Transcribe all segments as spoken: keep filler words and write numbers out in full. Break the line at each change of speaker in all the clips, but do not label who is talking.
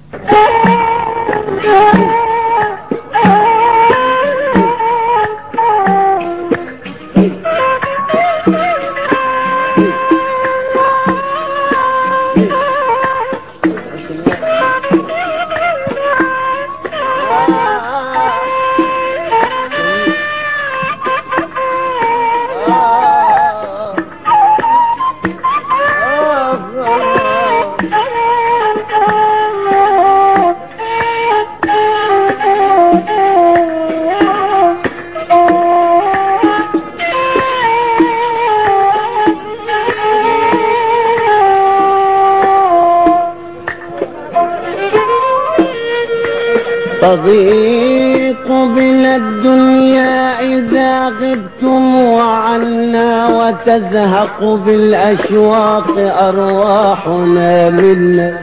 تضيق بنا الدنيا إذا غبتم عنا، وتزهق بالأشواق أرواحنا منا.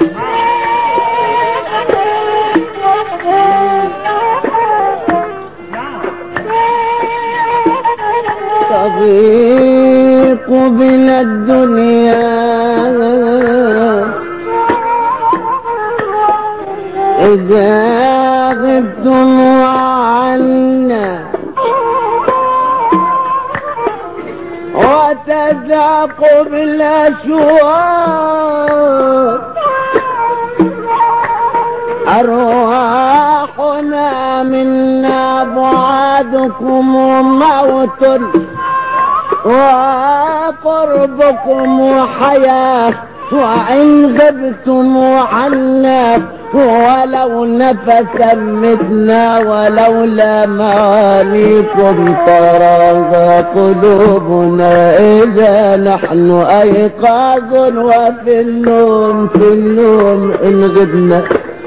تضيق بنا الدنيا إذا غبتم عنا، وتزهق بالأشواق أرواحنا منا. بعادكم موت وقربكم حياة، وإن غبتم عنا ولو نفسا متنا. ولولا معانيكم تراغى قلوبنا إذا نحن أيقاظ، وفي النوم في النوم إن غبنا.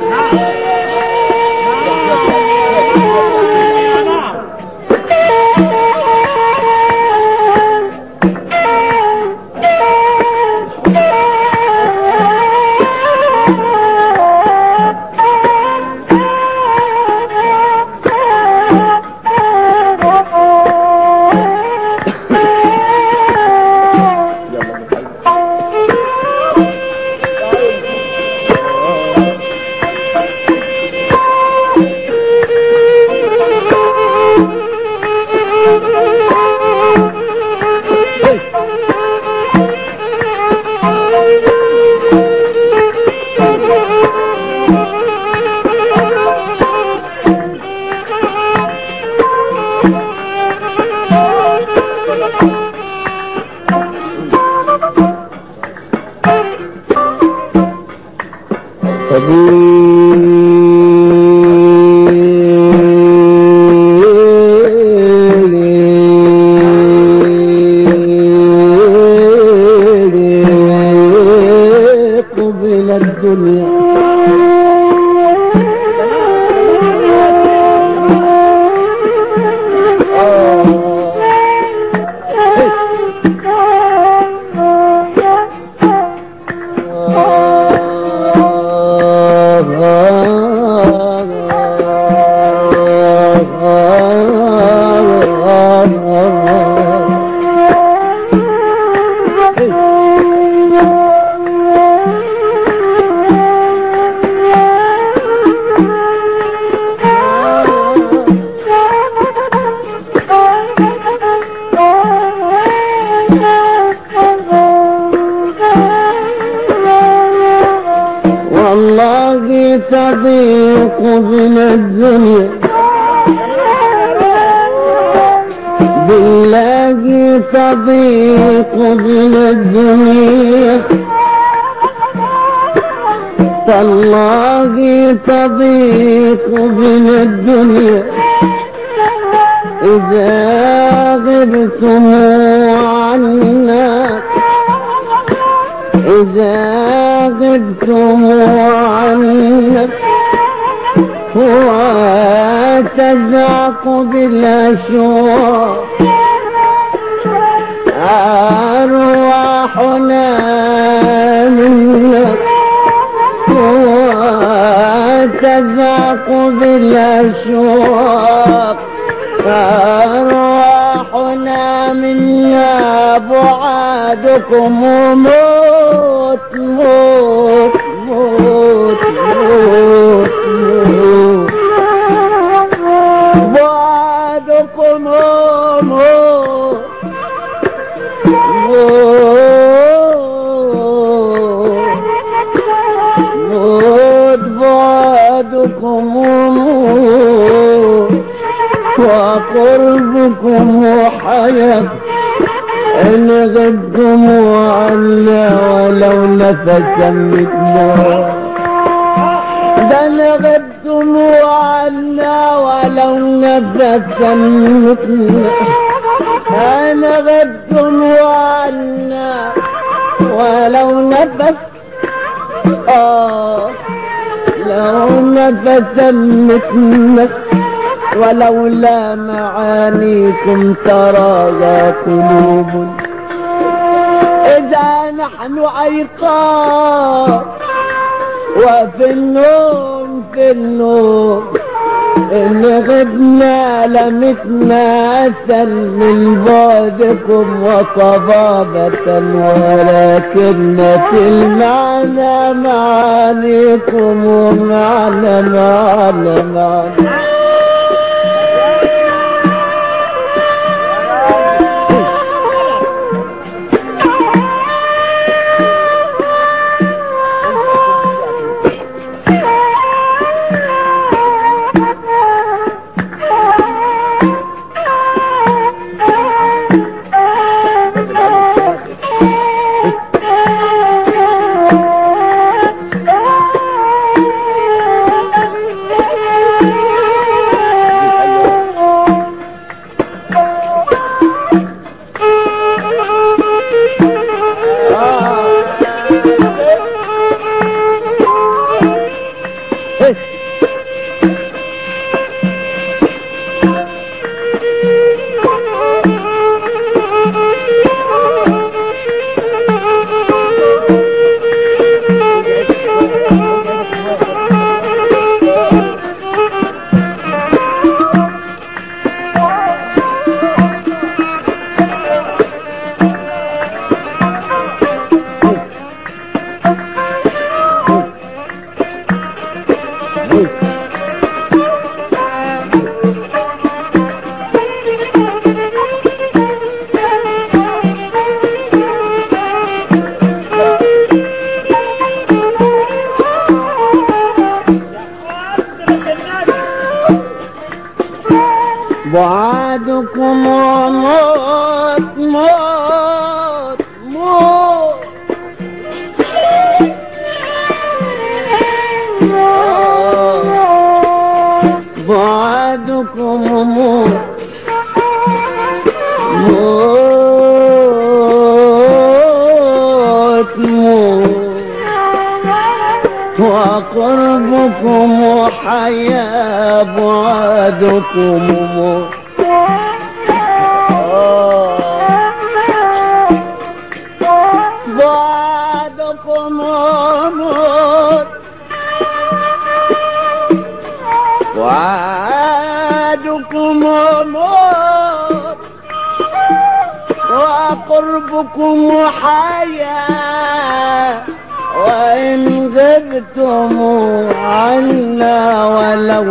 تضيق بنا الدنيا، بالله تضيق بنا الدنيا، تالله تضيق بنا الدنيا إذا غبتم عنا، إذا غبتم عنا وتزهق بالأشواق أرواحنا منا، وتزهق بالأشواق أرواحنا منا. بعادكم موت موت موت موت بعدكم موت وقربكم حياة إن غبتم عنا ولو نفسا مثله ده إن غبتم عنا ولو نفسا مثله إن غبتم عنا ولو نفس آه لو نفسا مثله ولولا معانيكم تراغى قلوب إذا نحن أيقاظ وفي النوم في النوم إن غبنا لمتنا أسل من بعدكم وطبابة ولكن في المعنى معانيكم ومعنى معنى معنى بعدكم موت موت موت بعدكم موت موت موت وقربكم حياة بعدكم موت بعدكم موت وعادكم موت وقربكم حياة وإن غبتم عنا ولو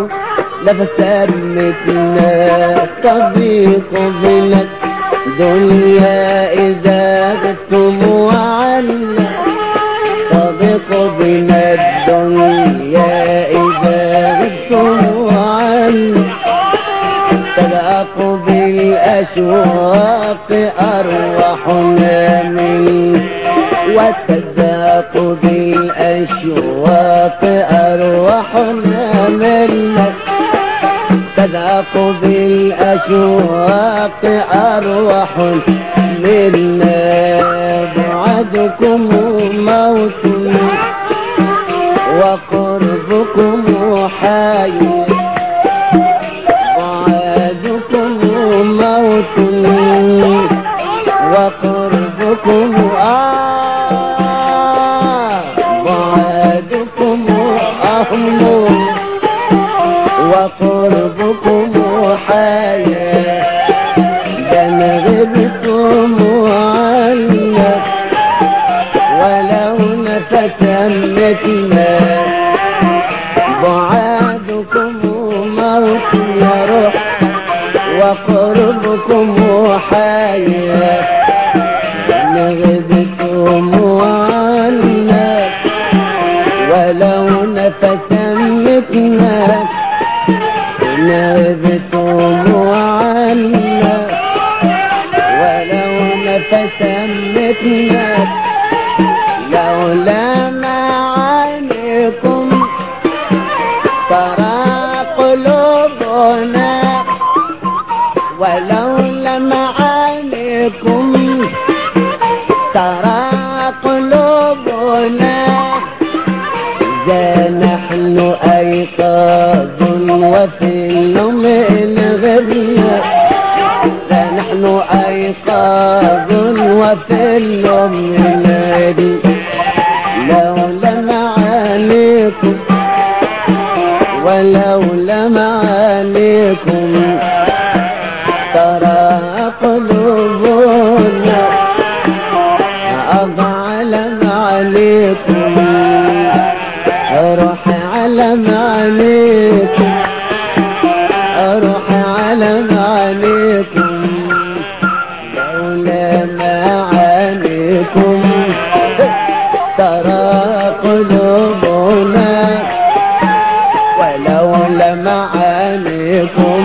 لبسمتنا تضيق بنا الدنيا إذا غبتم عنا تضيق بنا الدنيا إذا غبتم عنا تضاق بالأشواق أرواحنا منك وتذاق بالأشواق أرواحنا منك تذاق بالأشواق أرواحنا منا بعدكم موت وقربكم حياة بعدكم موت وقربكم آه بعدكم أهل وقربكم حياة دم غبتم عنا ولو نفسا مثلنا بعدكم موت يا روح وقربكم حياة نغبتم عنا ولو نفسا مثلنا إذا نحن أيقاظ وفي النوم إن غبنا، إذا نحن أيقاظ وفي النوم إن غبنا، لولا معانيكم ولولا معانيكم ترى قلوبنا أضع على معانيكم، أروح على معانيكم، أروح على معانيكم، لولا معانيكم ترى قلوبنا، ولولا معانيكم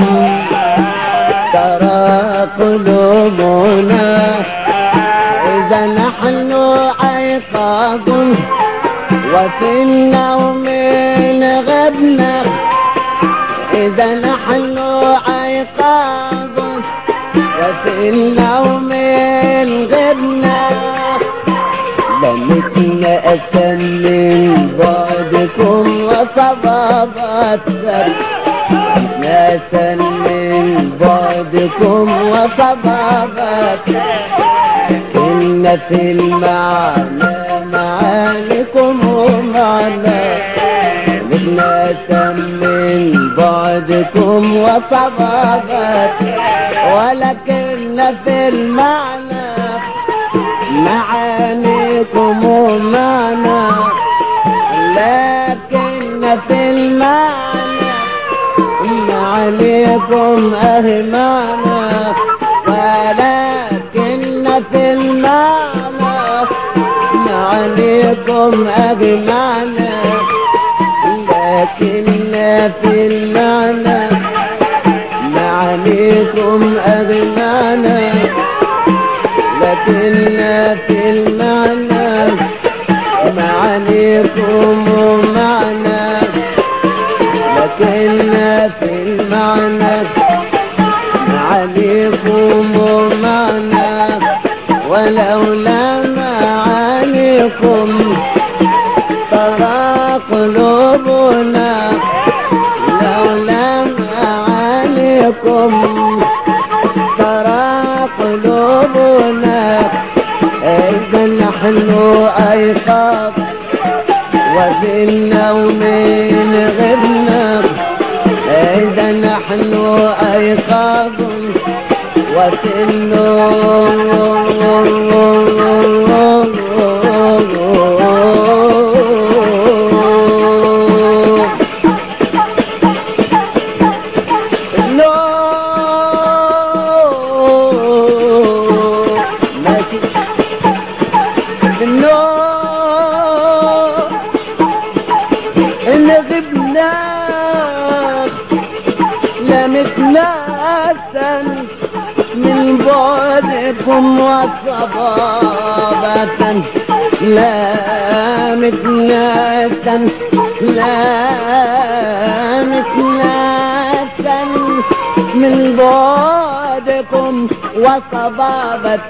ترى قلوبنا، إذا نحن أيقاظ وفي النوم غبنا، إذا نحن أيقاظ وفي النوم غبنا، لمسنا أسم من بعدكم وصبابات ناسا من بعدكم وصبابات، إن في المعنى معانيكم ومعنى، ناسا من بعدكم وصبابات، ولكن في المعنى معانيكم ومعنى، لكن في المعنى معانيكم أهمانا، ولكن في المعنى معانيكم أهمانا، لكن في المعنى معانيكم أهمانا، لكن في المعنى معانيكم معنى، لكن في المعنى معانيكم معنى، ولولا معانيكم ترى قلوبنا، لولا معانيكم ترى قلوبنا، إذا نحن أيقاظ وفي النوم غبنا، إذا نحن أيقاظ وفي النوم من بعدكم وصبابة، لا مثناة لا مثناة من بعدكم وصبابة،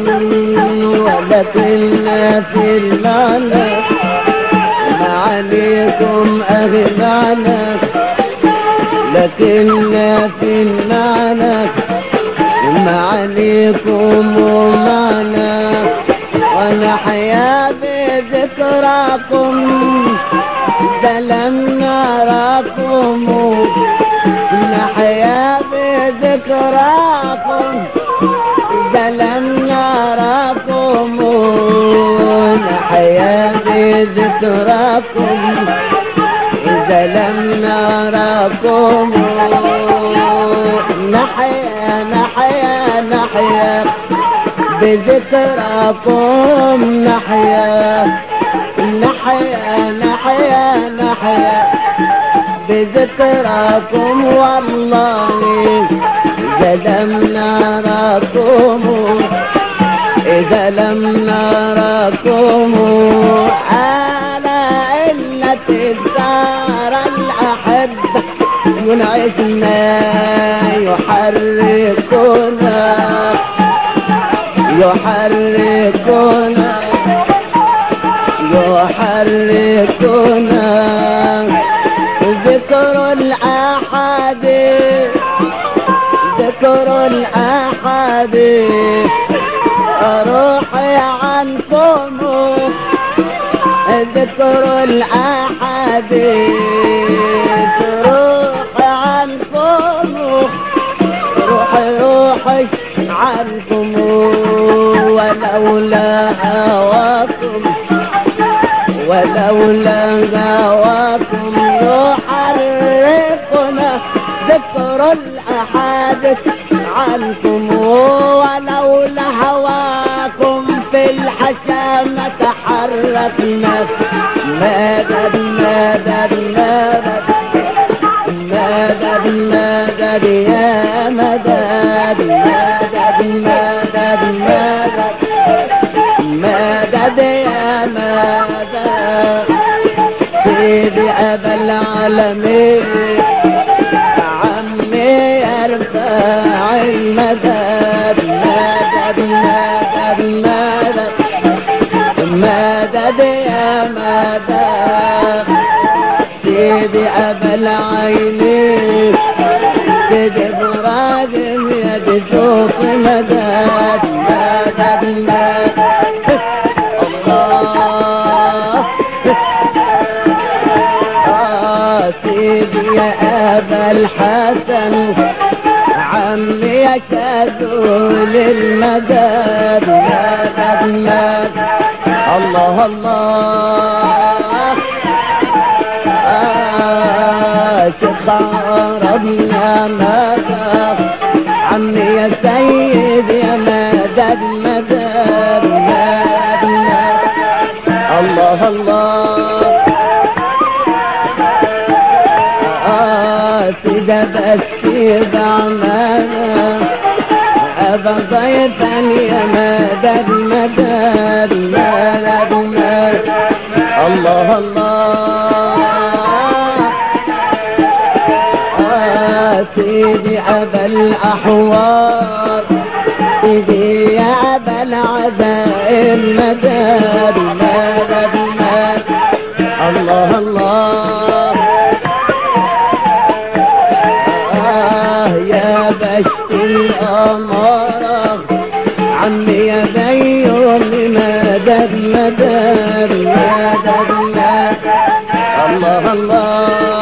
ولكن في المعنى معانيكم أغنانا، لكن في المعنى معانيكم ومعنى، ونحيا بذكراكم إذا لم نراكم، نحيا بذكراكم إذا لم نراكم، نحيا بذكراكم إذا لم نراكم، نحيا نحيا نحيا بذكراكم، نحيا نحيا نحيا نحيا بذكراكم، والله إذا لم نراكم إذا لم نراكم، على علة الدار الأحبة ينعشنا يحركنا يحركنا يحركنا الحبيب روحي عنكم ذكر الأحاديث روحي عنكم روحي روحي عنكم ولولا هواكم ولولا هواكم يحرقنا ذكر الأحاديث عنكم ولولا هواكم في الحشامة تحركنا مدد مدد مدد مدد مدد يا مدد مدد مدد مدد مدد يا مدد سيدي أبا العالمين عمي يرفع المدد مدد مدد مدد مدد يا مدد سيدي أبا العينين سيدي إبراهيم يا دي شوف مدد مدد مدد الله آه سيدي يا أبا الحسن عمي يا شاذول المدد مدد مدد الله الله آه شخربنا مدد عمي يا سيد يا مدد مدد مدد مدد الله الله آه سيدة بس بعمانا أبا ضيفا يا مدد مدد مدد مدد الله الله آه سيدي أبا الأحوال سيدي يا أبا العزائم مدد مدد مدد الله الله آه يا بشت الأمارة عمي يا بيوم مدد مدد مدد مدد الله الله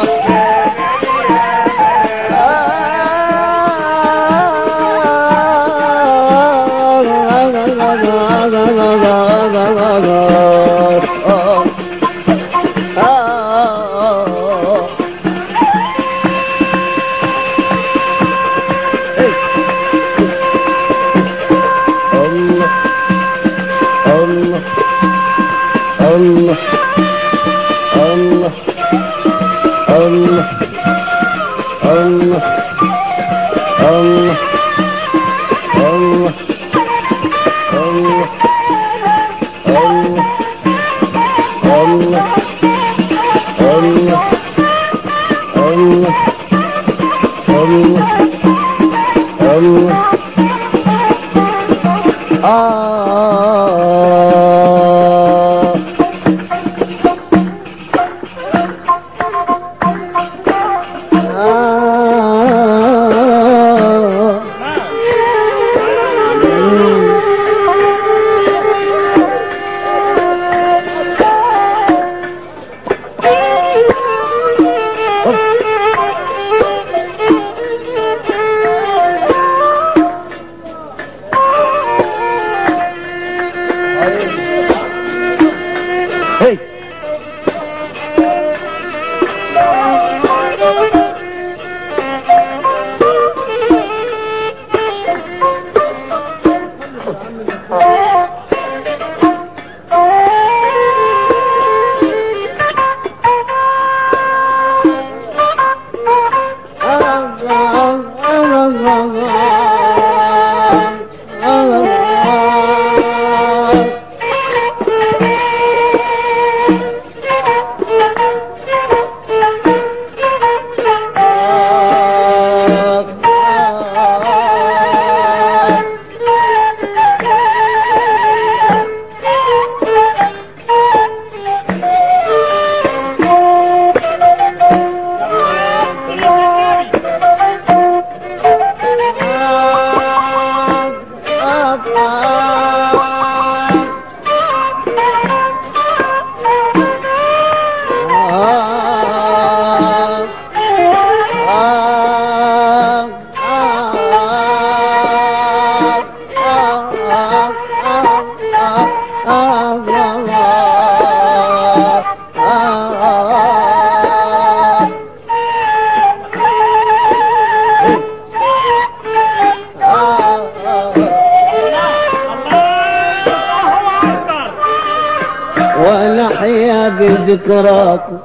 بذكراكم.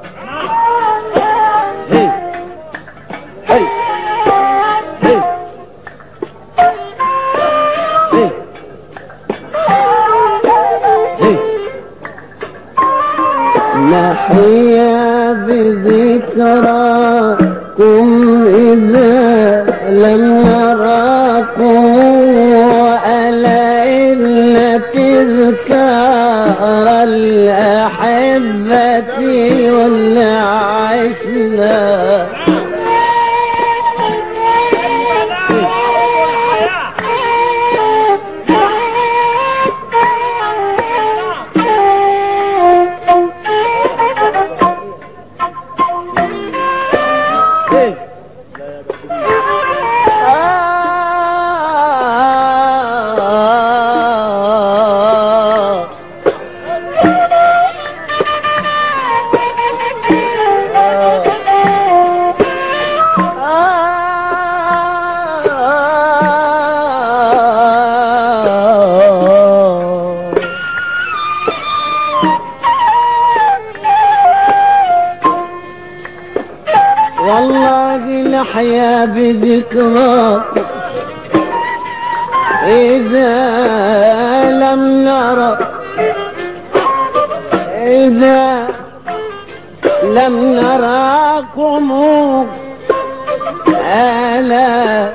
هي هي هي هي هي نحيا بذكراكم إذا لم نراكم، ألا إن تذكار الأحبة والعشنا. والله نحيا بذكراكم إذا لم نرى، إذا لم نراكم، ألا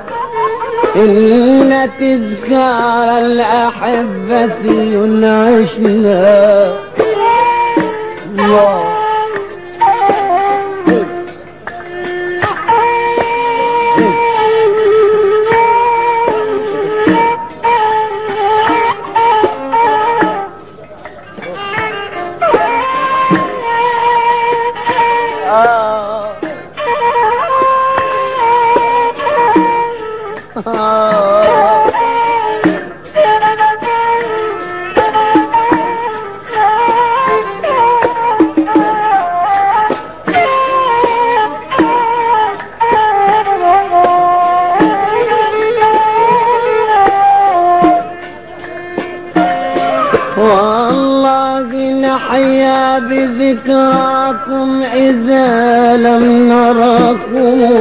إن تذكار الأحبة ينعشنا. الله والله نحيا بذكراكم إذا لم نراكم،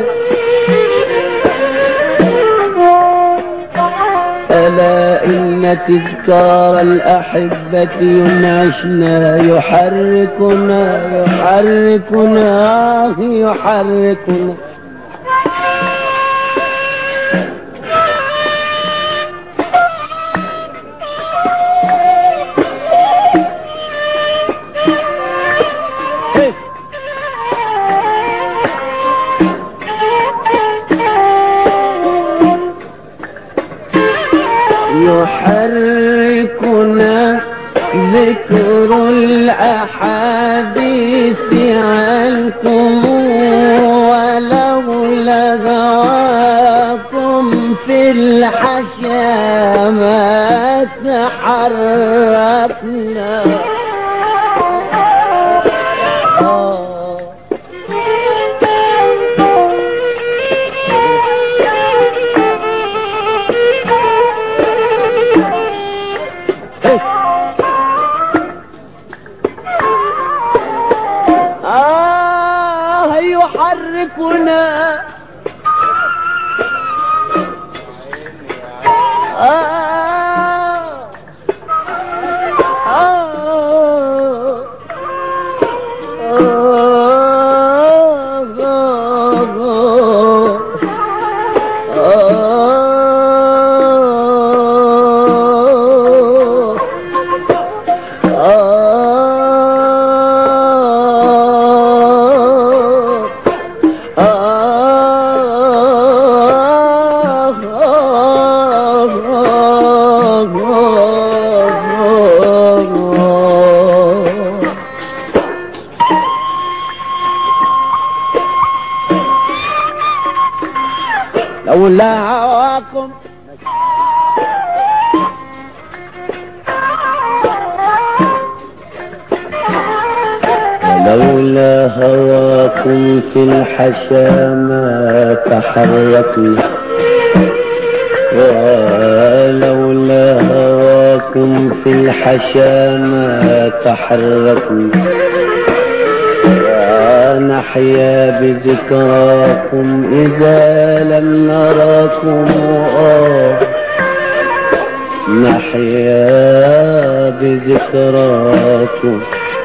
ألا إن تذكار الأحبة ينعشنا، يحركنا يحركنا يحركنا. يحركنا ذكر الأحاديث عنكم، ولولا هواكم في الحشا ما تحركنا. آه يحركنا آه آه لولا هواكم لولا هواكم في الحشا ما تحركنا، ولولا هواكم في الحشا ما تحركنا، ونحيا بذكراكم إذا لم نراكم آه نحيا بذكراكم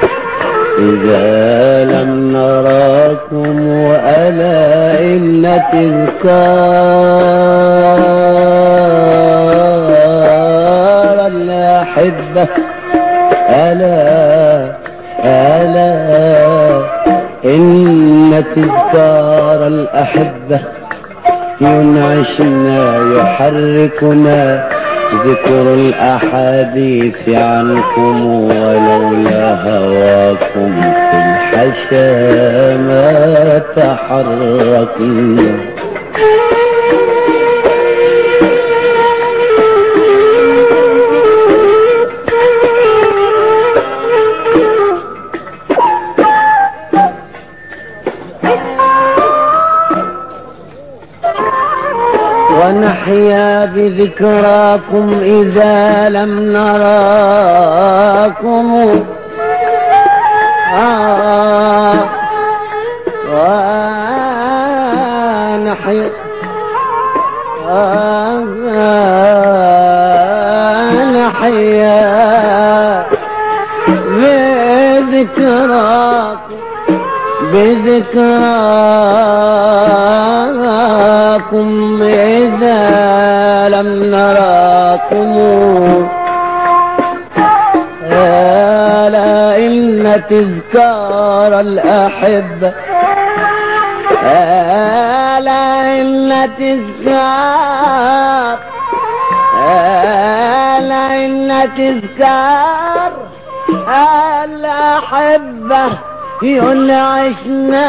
إذا لم نراكم ألا إن تذكار الأحبة ألا ألا إن تذكار الأحبة ينعشنا يحركنا ذكر الأحاديث عنكم ولولا هواكم في الحشا ما تحركنا ونحيا بذكراكم إذا لم نراكم آه ونحيا آه نحيا بذكراكم بذكراكم إذا لم نراكم ألا إن تذكار الأحبة ألا إن تذكار ألا إن تذكار الأحبة ينعشنا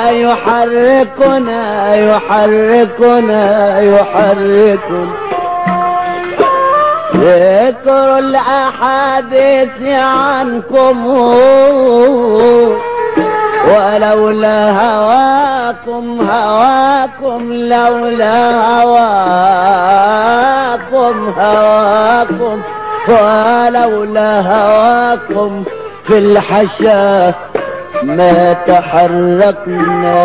يحركنا يحركنا يحركنا ذكر الأحاديث عنكم ولولا هواكم هواكم لولا هواكم هواكم ولولا هواكم في الحشا ما تحركنا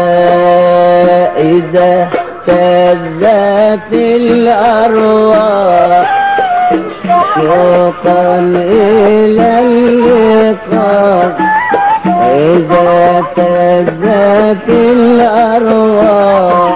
إذا اهتزت الأرواح شوقا إلى اللقاء إذا اهتزت الأرواح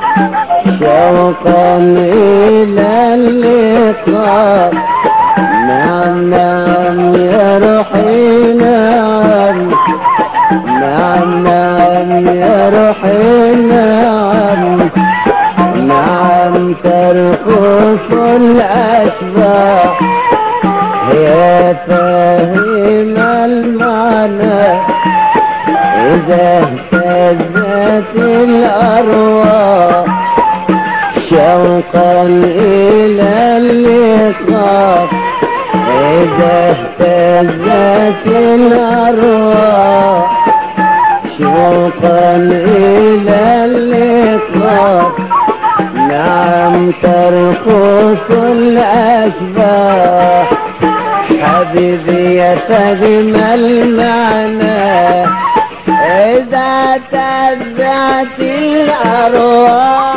شوقا إلى اللقاء نعم نعم يا روحي نعم نعم نعم يا روحي نعم نعم ترقص الأشباح يا فاهم المعنى إذا اهتزت الأرواح شوقا إلى اللقاء إذا اهتزت الأرواح شوقا إلى اللقاء نعم ترقص الأشباح حبيبي يا فهم المعنى إذا اهتزت الأرواح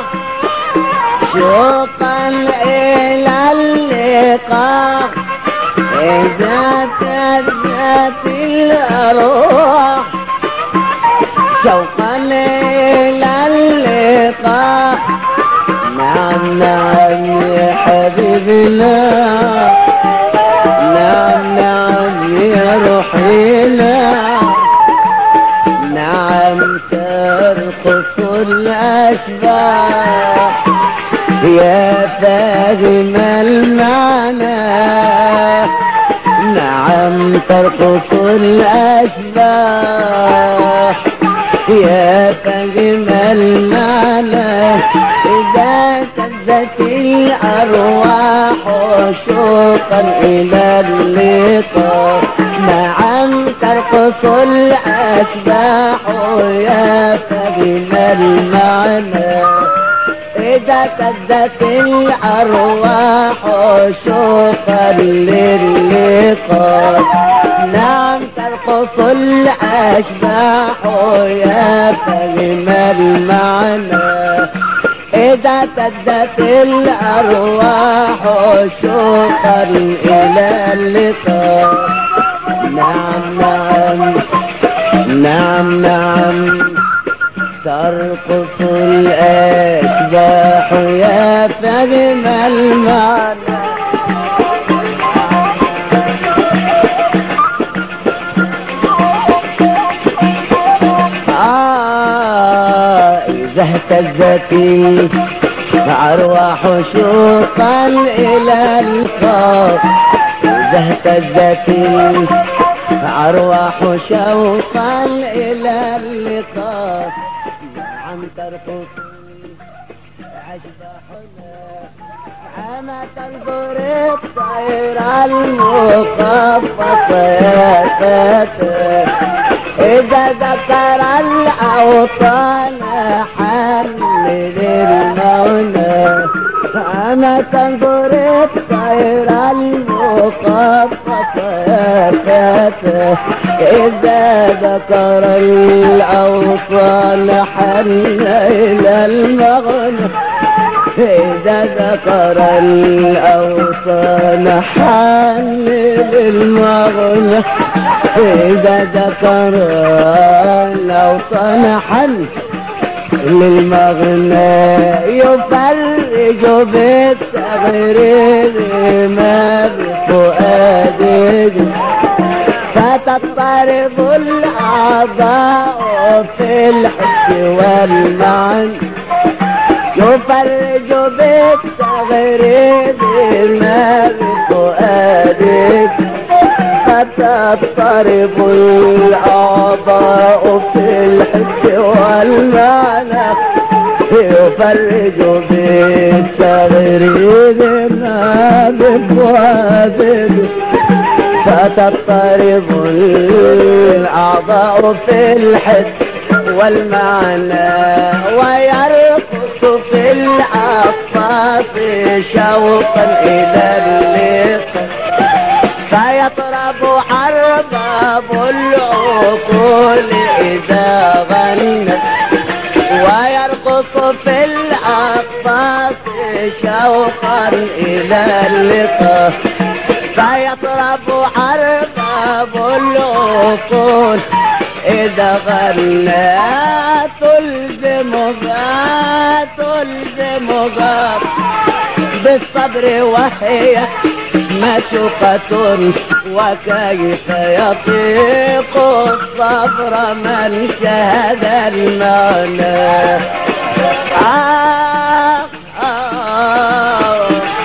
شوقا إلى اللقاء إذا اهتزت الأرواح شوقا إلى اللقاء نعم نعم يا حبيبنا نعم نعم يا روحي نعم نعم ترقص الأشباح يا فاهم المعنى نعم ترقص الأشباح يا فاهم المعنى إذا اهتزت الأرواح شوقا إلى اللقاء نعم ترقص الأشباح يا فاهم المعنى إذا اهتزت الأرواح شوقا للقاء نعم ترقص ترقص الأشباح يا فهم المعنى إذا سدت الأرواح شوقا إلى اللقاء. نعم نعم نعم نعم ترقص الأشباح يا فهم المعنى. آه إذا اهتزت أرواح شوقا إلى الخاف. إذا اهتزت أرواح شوقا إلى اللقاء. نعم ترقص أشباحنا أما تنظر الطير المخفف يا فتى إذا ذكر الأوطان حمل المولى. أما تنظر الطير المخفف يا فتى إذا ذكر الأوطان حن إلى المغنى. إذا ذكر الأوطان حن للمغنى. إذا ذكر الأوطان حن للمغنى يفرج بالتغرير ما بفؤاده فتضطرب الأعضاء في الحس والمعنى. يفرج بالتغريد ما بفؤادك فتضطرب الأعضاء في الحس والمعنى. يفرج بالتغريد ما بفؤادك فتضطرب الأعضاء في الحس والمعنى. ويرقص في الأقفاص شوقا إلى اللقاء فيطرب حرباب العقول إذا غنى. ويرقص في الأقفاص شوقا إلى اللقاء فيطرب حرباب العقول إذا غنى. تلزمها تلزمها بالصبر وهي مشقة وكيف يطيق الصبر من شهد المعنى. آه آه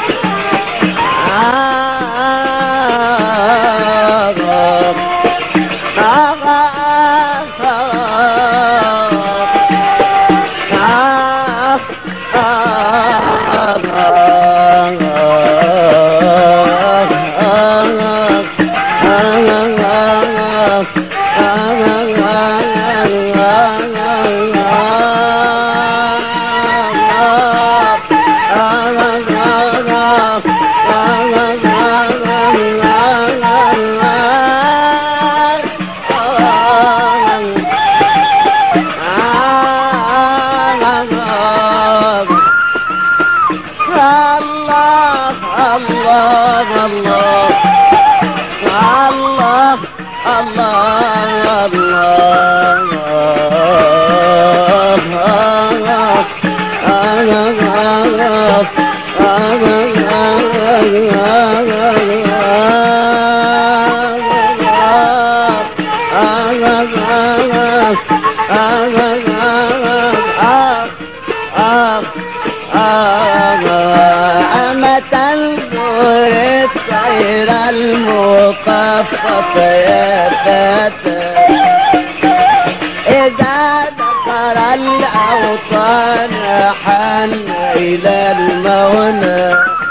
المخفف يا فتى إذا ذكر الأوطان حن إلى المولى.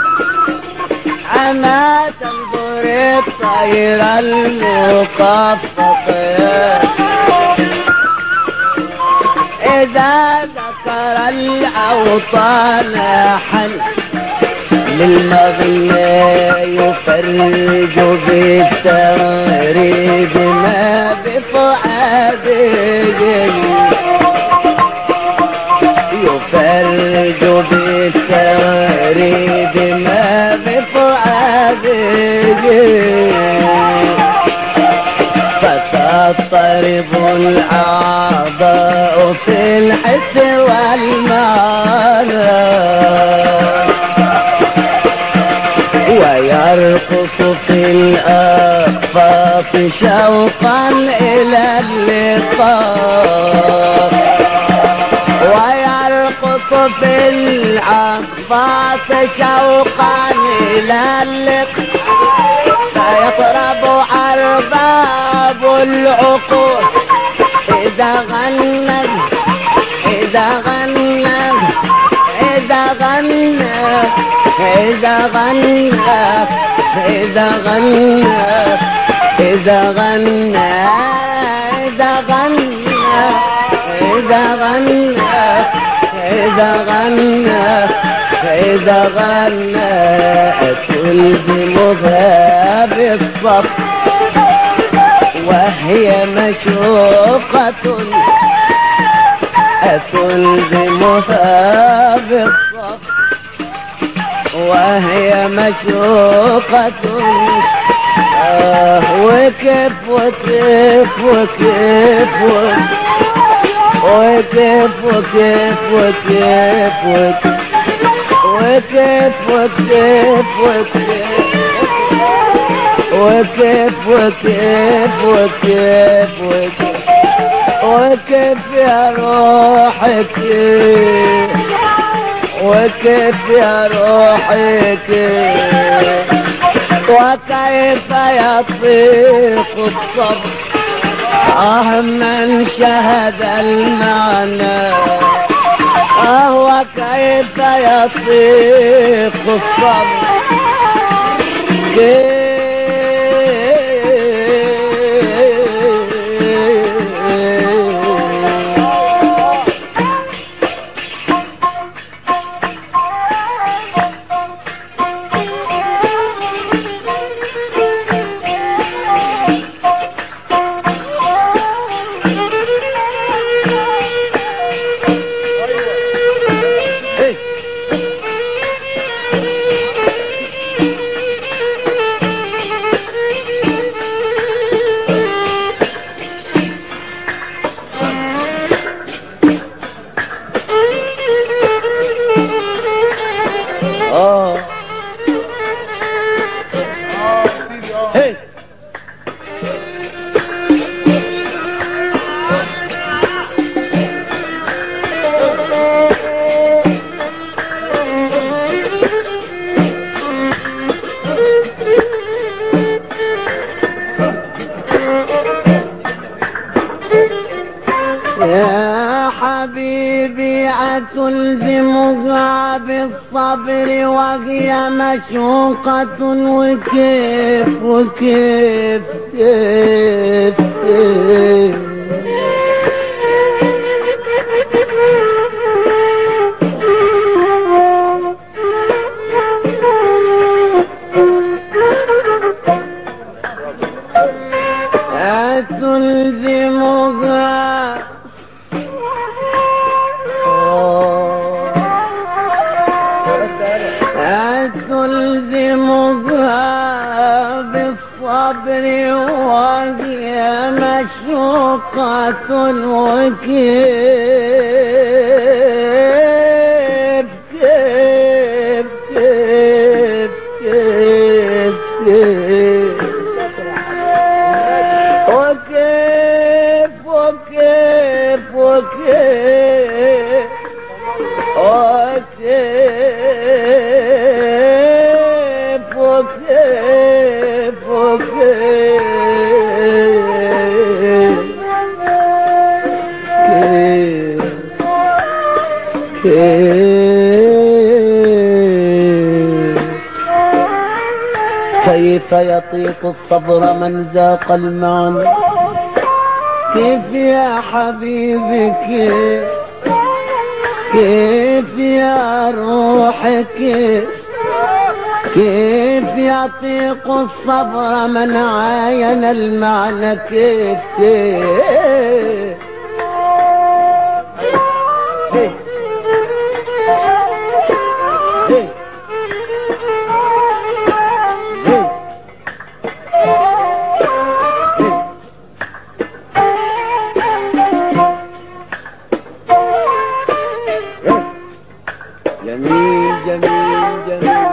أما تنظر الطير المخفف يا إذا ذكر الأوطان حن للمغنى يفرج بالتغريد ما بفؤاده يفرج بالتغريد ما بفؤاده فتضطرب الأعضاء في الحس والمعنى ويرقص في الأخفاق شوقا إلى اللقاء ويرقص في الأخفاق شوقا إلى اللقاء فيطرب أرباب العقول إذا غنى إذا غنى إذا غنى إذا غنى إذا غنى إذا غنى إذا غنى إذا غنى إذا غنى إذا غنى تلزمها بالصف وهي مشوقة تلزمها بالصف وهي مشوقة آه وكيف وكيف وكيف وكيف وكيف وكيف وكيف وكيف وكيف وكيف وكيف وكيف يا روحك وكيف يا روحك وكيف يطيق الصبر آه من شهد المعنى آه وكيف يطيق الصبر تلزمها بالصبر وهي مشوقة وكيف وكيف كيف كيف تلزمها تلزمها بالصبر وهي مشوقة وكيف كيف كيف كيف كيف وكيف وكيف وكيف وكيف وكيف وكيف كيف يطيق الصبر من ذاق المعنى كيف يا حبيبي كيف كيف يا روحي كيف كيف يطيق الصبر من عاين المعنى؟ كيف كيف جميل جميل جميل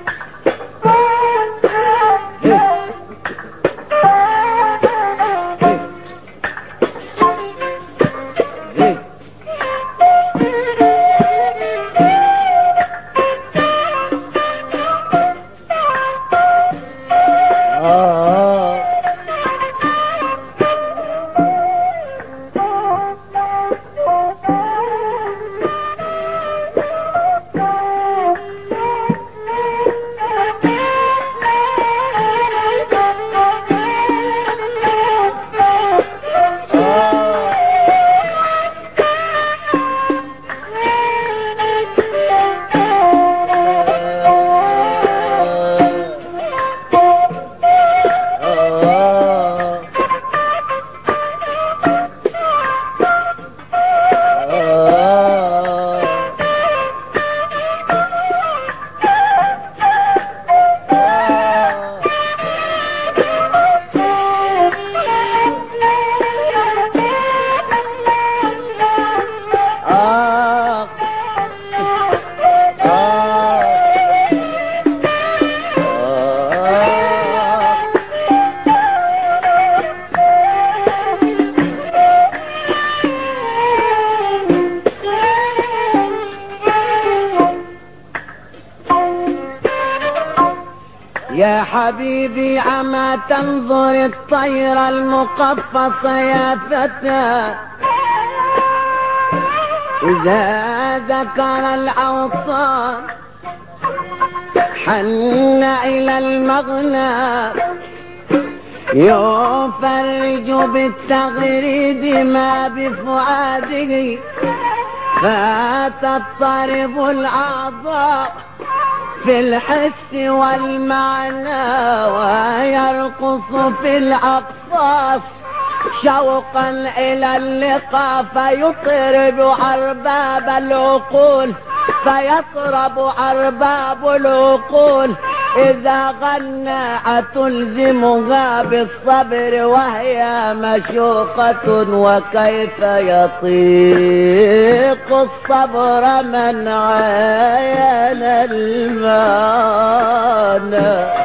يا حبيبي أما تنظر الطير المقفص يا فتى إذا ذكر الأوطان حن إلى المغنى يفرج بالتغريد ما بفؤاده فتضطرب الأعضاء في الحس والمعنى ويرقص في الأقفاص شوقا إلى اللقاء فيطرب أرباب العقول فيطرب أرباب العقول إذا غنى أتلزمها بالصبر وهي مشوقة وكيف يطيق الصبر من عاين المعنى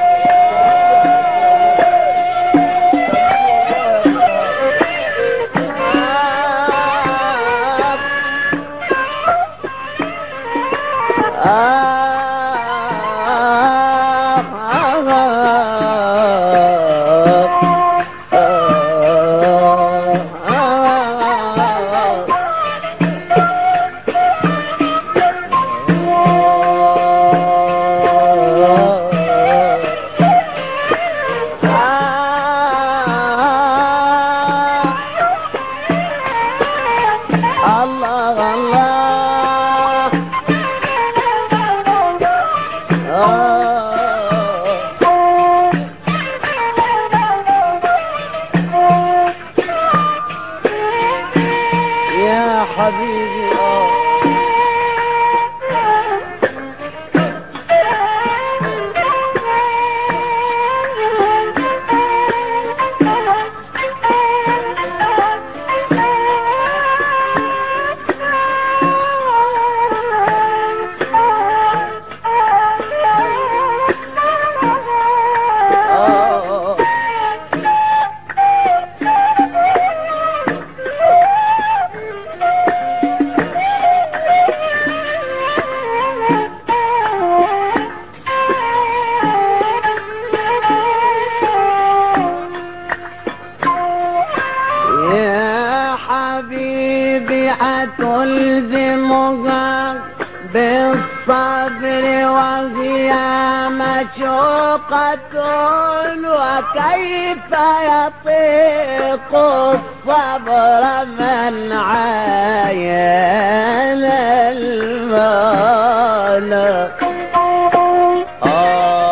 تلزمها بالصبر وهي مشوقة وكيف يطيق الصبر من عاين المعنى. آه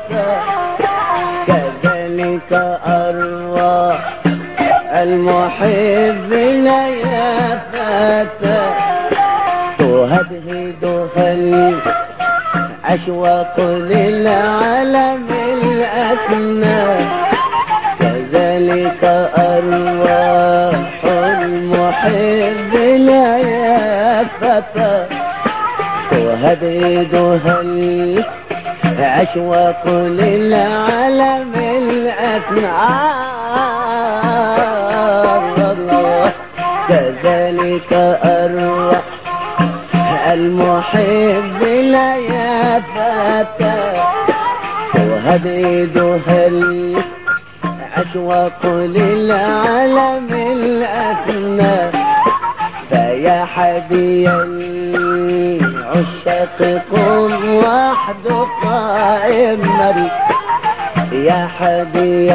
كذلك أرواح المحبين يا فتى تهدهدها الأشواق للعالم الأسنى. كذلك أرواح المحبين يا فتى تهدهدها الأشواق للعالم الأسنى. كذلك أرواح المحب لا يا فتى تهددها الأشواق للعالم الأسنى. فيا حدي العشاق قم وحد قائما، يا حدي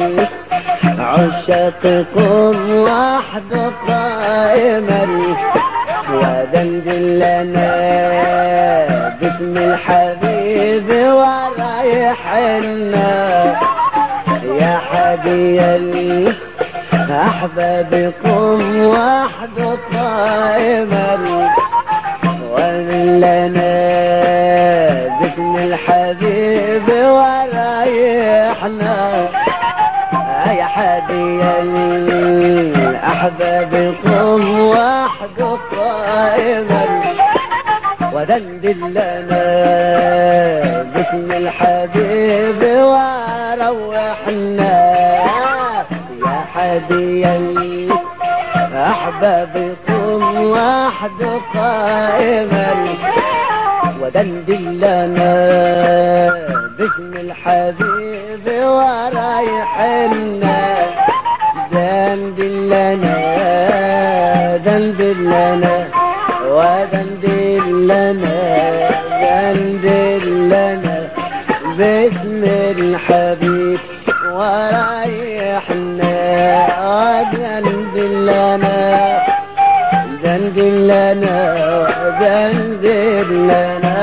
العشاق قم وحد قائما، ودندن لنا باسم الحبيب وريحنا. يا حدي الأحباب قم وحد قائما، ومن لنا باسم الحبيب وريحنا. يا حدي الأحباب قم وحد قائما، ودندن لنا باسم الحبيب وروحنا. يا حدي الأحباب قم وحد قائما، ودندن لنا باسم الحبيب وريحنا. دندن لنا دندن لنا ودندن لنا دندن لنا باسم الحبيب وريحنا. دندن لنا دندن لنا دندن لنا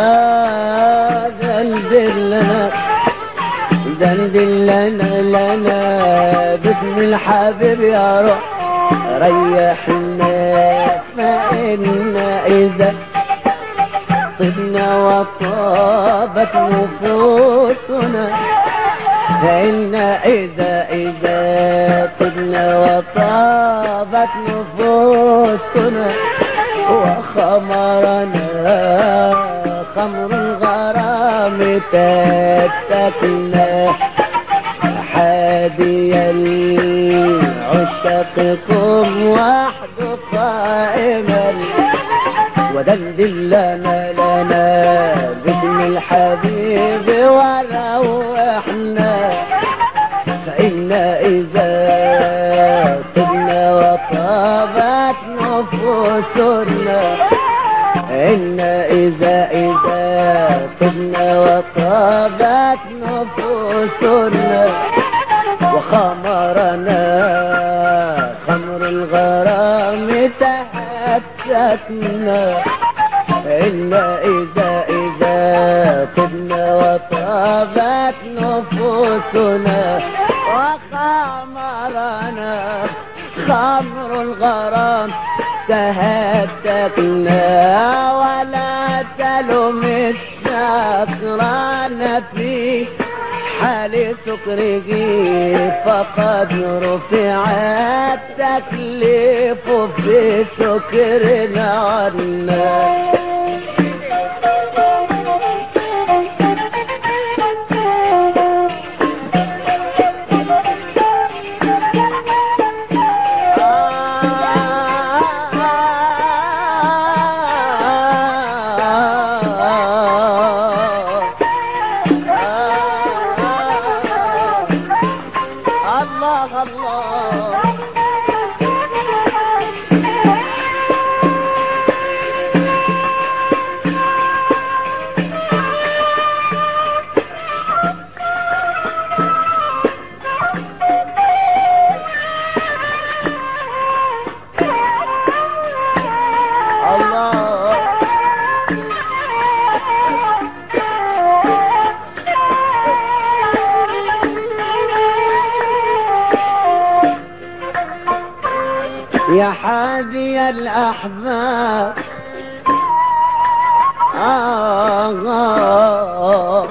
دندن لنا دندن لنا لنا باسم الحبيب يا روح ريحنا. فإن إذا طبنا وطابت نفوسنا، فإن إذا إذا طبنا وطابت نفوسنا، وخمرنا خمر الغرام تتكنا. حادي العشاق قم وحد قائما، ودندن لنا لنا باسم الحبيب وروحنا. فإن إذا طبنا وطابت نفوسنا، إن إذا إذا طبنا وطابت نفوسنا، وخمرنا خمر الغرام تهتكنا. إن إذا إذا طبنا وطابت نفوسنا، وخمرنا خمر الغرام تهتكنا. ولا تلم السكران في حال سكره، فقد رفع التكليف في سكرنا عنا. يا حادي الأحباب آه آه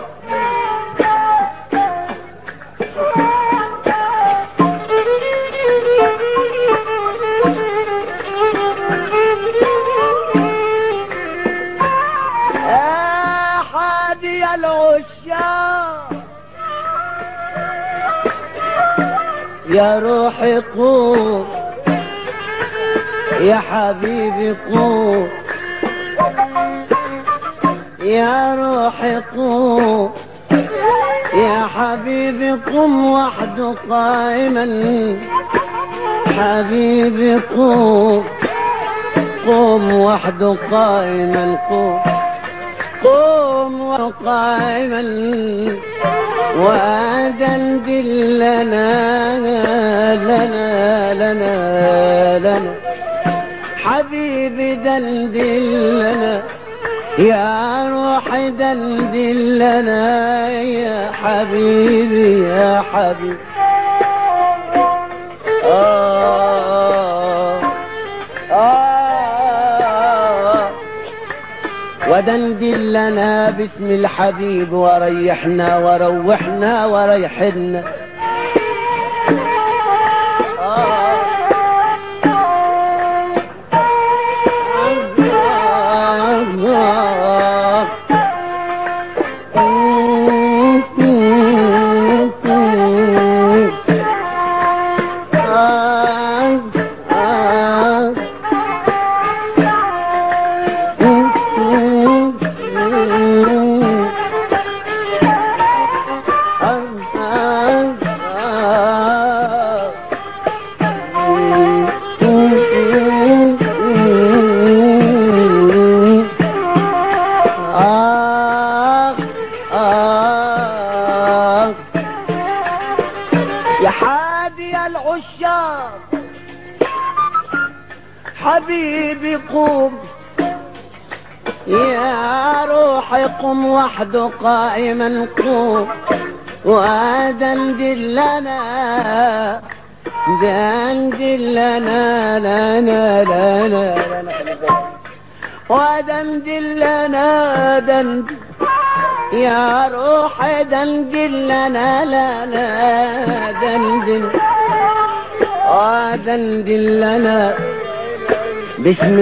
يا حادي العشاق يا روحي قوم يا حبيبي قوم يا روحي قوم يا حبيبي قم وحده قائما حبيبي قوم قوم وحده قائما قوم قوم وقائما وأدندل لنا لنا لنا لنا حبيبي دندل لنا يا روحي دندل لنا يا حبيبي يا حبيبي آه آه ودندل لنا باسم الحبيب وريحنا وروحنا وريحنا يا حادي العشاق حبيبي قوم يا روحي قم وحده قائما قوم ودندل لنا دندل لنا لنا لنا ودندل لنا دندل يا روحي دندل لنا لنا دندل ودندل لنا باسم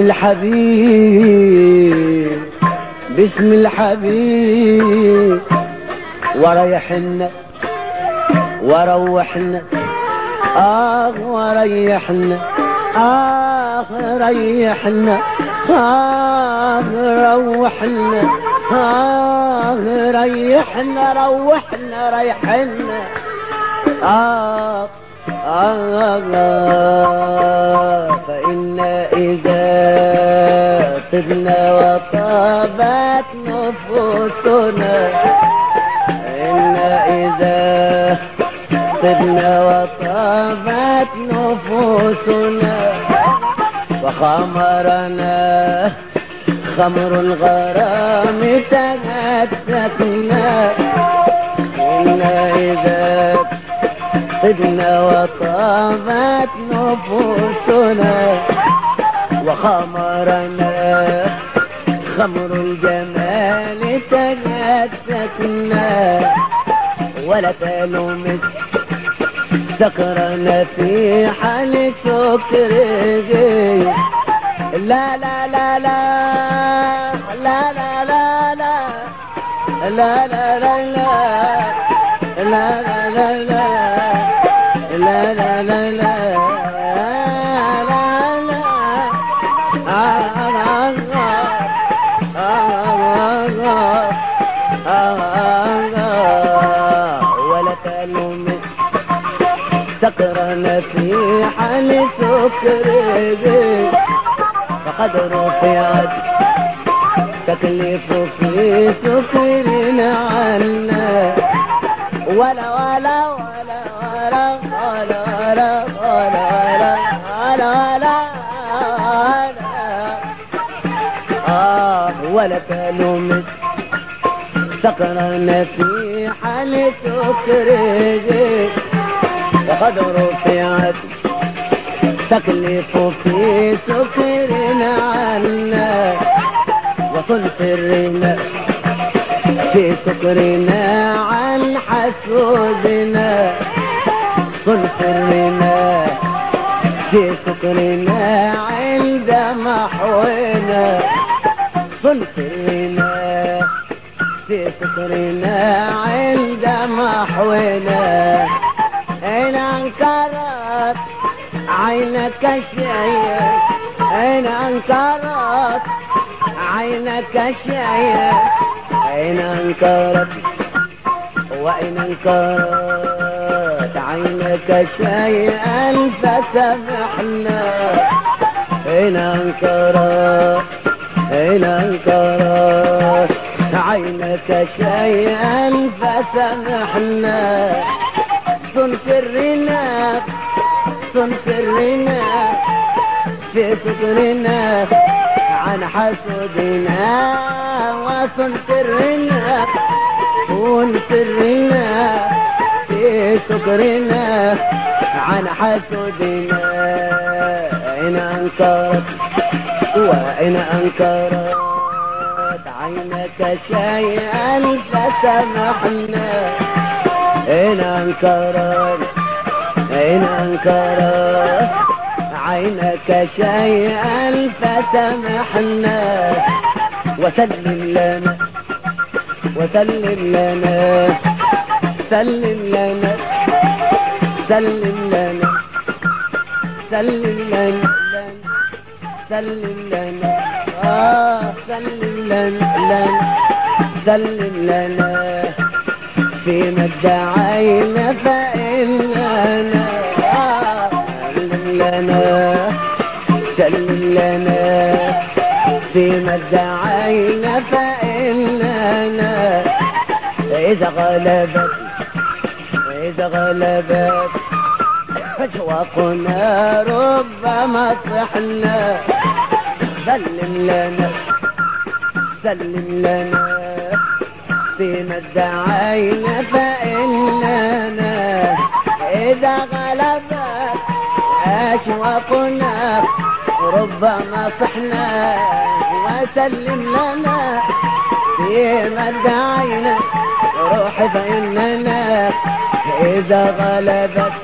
الحبيب باسم الحبيب وريحنا وروحنا آه وريحنا آه ريحنا آه روحنا آه ريحنا روحنا ريحنا آه آه آه فإن إذا طبنا وطابت نفوسنا فإن إذا طبنا وطابت نفوسنا وخمرنا خمر الغرام تمسكنا إن إذا طبنا وطابت نفوسنا وخمرنا خمر الجمال تمسكنا ولا تلومس سكرنا في حال سكر لا لا لا لا لا لا لا لا لا لا لا لا لا لا لا لا لا لا ولا تلومس سكرنا في حال سكر فقد رفعت تكليف في سكرنا عنا ولا ولا ولا ولا ولا ولا ولا ولا ولا آه ولا تلومس سكرنا في حال سكر فقد رفعت تكلف في سكرنا عنا وصل سرنا في سكرنا عن حسودنا صل سرنا في سكرنا عند محونا صل سرنا في سكرنا عند محونا إن انكرت عينك الشيء إن انكرت عينك الشيء إن انكرت وإن انكرت عينك شيئا فسمحنا إن انكرت إن انكرت عينك شيئا فسمحنا صن سرنا صن سرنا في سكرنا عن حسودنا وصن سرنا صن سرنا في سكرنا عن حسودنا إن أنكرت وإن أنكرت عينك شيئا فسمحنا إن أنكرت إن أنكرت عينك شيئا فسمحنا وسلم لنا وسلم لنا سلم لنا سلم لنا سلم لنا سلم لنا آه سلم لنا سلم لنا فيما ادعينا فإننا آه سلم لنا سلم لنا فيما ادعينا فإننا إذا غلبت إذا غلبت أشواقنا ربما صحنا سلم لنا سلم لنا فيما ادعينا فإننا إذا غلبت أشواقنا ربما صحنا وسلم لنا فيما ادعينا روح فإننا إذا غلبت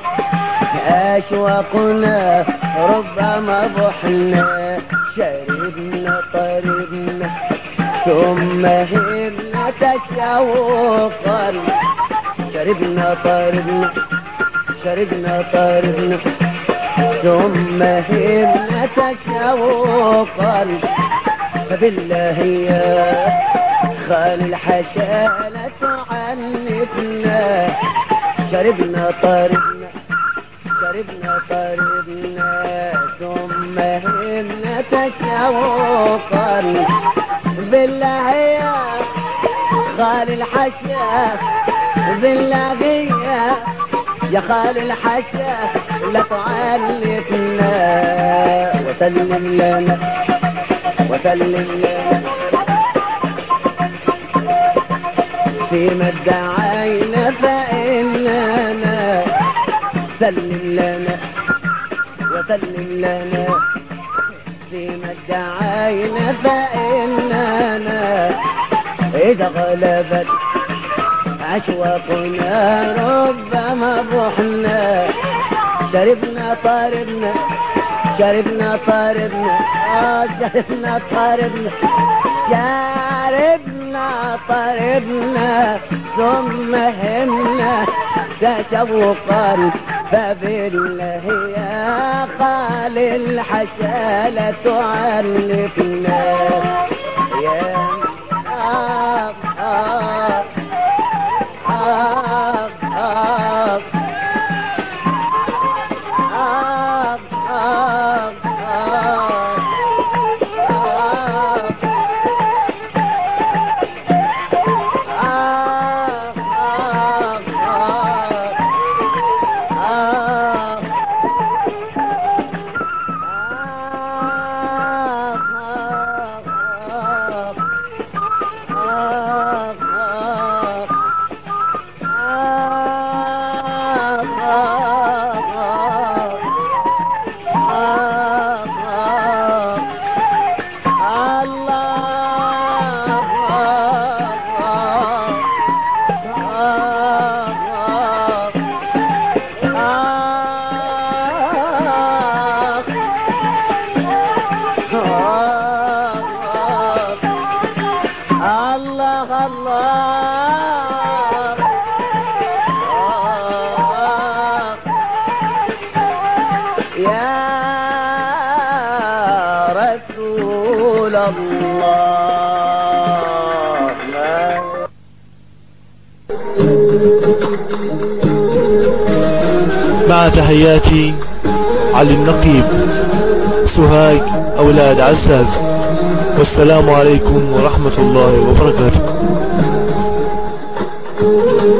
أشواقنا ربما بحنا شربنا طربنا ثم هبنا تشوقا شربنا طربنا شربنا طربنا ثم هبنا تشوقا فبالله يا خال الحشالة عنفنا شربنا طربنا شربنا طربنا ثم همنا تشوقا بالله يا خال الحشا بالله يا يا خال الحشا لا تعلفنا وسلم لنا وسلم لنا فيما ادعينا فإننا سلم لنا وسلم لنا فيما ادعينا فإننا إذا غلبت أشواقنا ربما بحنا شربنا طاربنا شربنا طاربنا آه شربنا طاربنا شربنا طاربنا ثم همنا تشوقا فبالله يا قال الحشالة تعرفنا يا آه آه آه آه
مع تحياتي علي النقيب، سوهاج أولاد عزاز، والسلام عليكم ورحمة الله وبركاته.